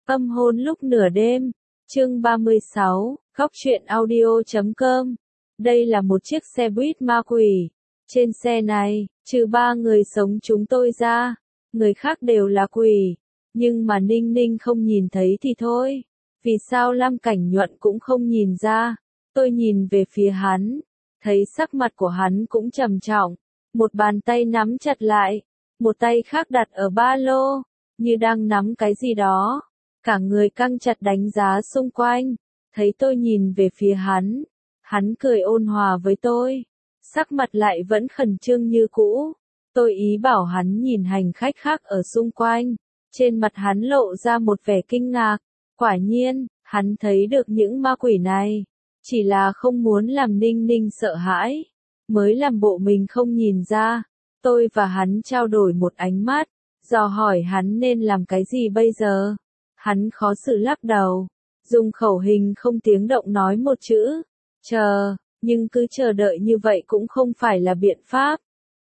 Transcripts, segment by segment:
Âm hôn lúc nửa đêm, chương 36, Góc truyện audio.com. Đây là một chiếc xe buýt ma quỷ. Trên xe này, trừ 3 người sống chúng tôi ra, người khác đều là quỷ. Nhưng mà Ninh Ninh không nhìn thấy thì thôi. Vì sao Lam Cảnh Nhuận cũng không nhìn ra? Tôi nhìn về phía hắn, thấy sắc mặt của hắn cũng trầm trọng. Một bàn tay nắm chặt lại, một tay khác đặt ở ba lô, như đang nắm cái gì đó. Cả người căng chặt đánh giá xung quanh, thấy tôi nhìn về phía hắn cười ôn hòa với tôi, sắc mặt lại vẫn khẩn trương như cũ. Tôi ý bảo hắn nhìn hành khách khác ở xung quanh, trên mặt hắn lộ ra một vẻ kinh ngạc, quả nhiên, hắn thấy được những ma quỷ này, chỉ là không muốn làm Ninh Ninh sợ hãi, mới làm bộ mình không nhìn ra. Tôi và hắn trao đổi một ánh mắt, dò hỏi hắn nên làm cái gì bây giờ. Hắn khó xử lắc đầu, dùng khẩu hình không tiếng động nói một chữ, chờ, nhưng cứ chờ đợi như vậy cũng không phải là biện pháp.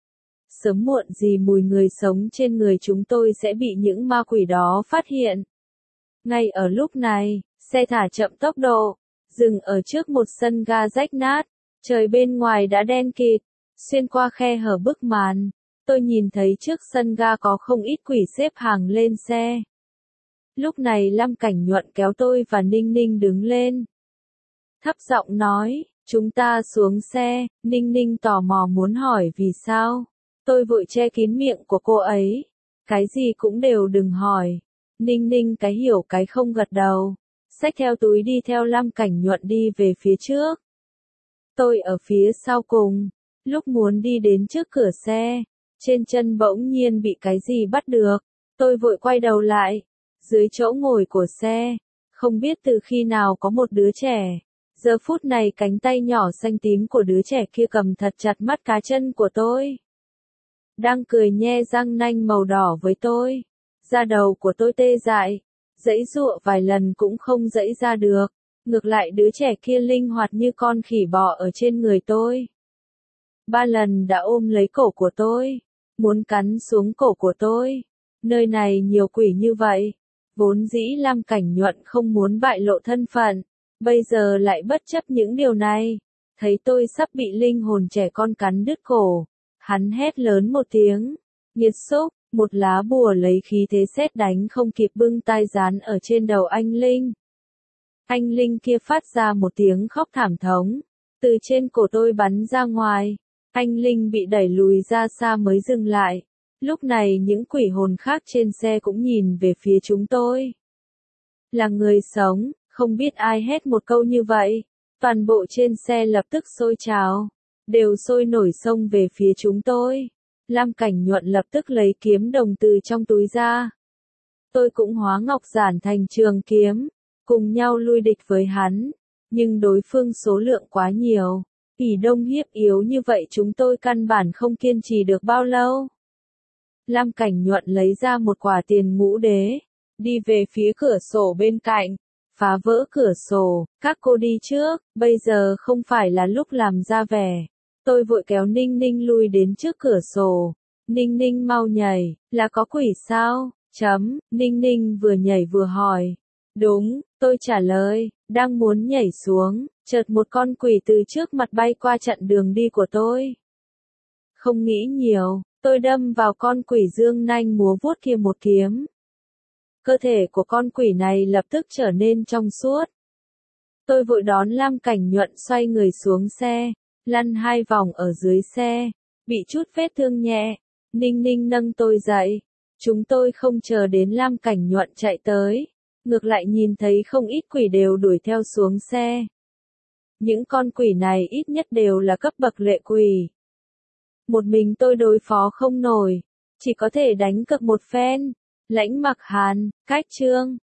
Sớm muộn gì mùi người sống trên người chúng tôi sẽ bị những ma quỷ đó phát hiện. Ngay ở lúc này, xe thả chậm tốc độ, dừng ở trước một sân ga rách nát, trời bên ngoài đã đen kịt, xuyên qua khe hở bức màn, tôi nhìn thấy trước sân ga có không ít quỷ xếp hàng lên xe. Lúc này Lam Cảnh Nhuận kéo tôi và Ninh Ninh đứng lên. Thấp giọng nói, chúng ta xuống xe. Ninh Ninh tò mò muốn hỏi vì sao. Tôi vội che kín miệng của cô ấy. Cái gì cũng đều đừng hỏi. Ninh Ninh cái hiểu cái không gật đầu. Xách theo túi đi theo Lam Cảnh Nhuận đi về phía trước. Tôi ở phía sau cùng. Lúc muốn đi đến trước cửa xe, trên chân bỗng nhiên bị cái gì bắt được. Tôi vội quay đầu lại. Dưới chỗ ngồi của xe, không biết từ khi nào có một đứa trẻ. Giờ phút này cánh tay nhỏ xanh tím của đứa trẻ kia cầm thật chặt mắt cá chân của tôi. Đang cười nhe răng nanh màu đỏ với tôi. Da đầu của tôi tê dại, giãy giụa vài lần cũng không giãy ra được. Ngược lại đứa trẻ kia linh hoạt như con khỉ bò ở trên người tôi. 3 lần đã ôm lấy cổ của tôi, muốn cắn xuống cổ của tôi. Nơi này nhiều quỷ như vậy. Vốn dĩ Lam Cảnh Nhuận không muốn bại lộ thân phận, bây giờ lại bất chấp những điều này. Thấy tôi sắp bị linh hồn trẻ con cắn đứt cổ, hắn hét lớn một tiếng, nghiệt xúc, một lá bùa lấy khí thế sét đánh không kịp bưng tai dán ở trên đầu anh Linh. Anh Linh kia phát ra một tiếng khóc thảm thống, từ trên cổ tôi bắn ra ngoài, anh Linh bị đẩy lùi ra xa mới dừng lại. Lúc này những quỷ hồn khác trên xe cũng nhìn về phía chúng tôi. Là người sống, không biết ai hét một câu như vậy. Toàn bộ trên xe lập tức sôi trào, đều sôi nổi xông về phía chúng tôi. Lam Cảnh Nhuận lập tức lấy kiếm đồng từ trong túi ra. Tôi cũng hóa ngọc giản thành trường kiếm, cùng nhau lui địch với hắn. Nhưng đối phương số lượng quá nhiều, ỷ đông hiếp yếu như vậy chúng tôi căn bản không kiên trì được bao lâu. Lam Cảnh Nhuận lấy ra một quả tiền ngũ đế, đi về phía cửa sổ bên cạnh, phá vỡ cửa sổ, các cô đi trước, bây giờ không phải là lúc làm ra vẻ. Tôi vội kéo Ninh Ninh lui đến trước cửa sổ. Ninh Ninh mau nhảy, là có quỷ sao? Ninh Ninh vừa nhảy vừa hỏi. Đúng, tôi trả lời, đang muốn nhảy xuống, chợt một con quỷ từ trước mặt bay qua chặn đường đi của tôi. Không nghĩ nhiều. Tôi đâm vào con quỷ dương nanh múa vuốt kia một kiếm. Cơ thể của con quỷ này lập tức trở nên trong suốt. Tôi vội đón Lam Cảnh Nhuận xoay người xuống xe, lăn 2 vòng ở dưới xe, bị chút vết thương nhẹ. Ninh Ninh nâng tôi dậy. Chúng tôi không chờ đến Lam Cảnh Nhuận chạy tới, ngược lại nhìn thấy không ít quỷ đều đuổi theo xuống xe. Những con quỷ này ít nhất đều là cấp bậc lệ quỷ. Một mình tôi đối phó không nổi, chỉ có thể đánh cược một phen. Lãnh Mặc Hàn, Cách Trương,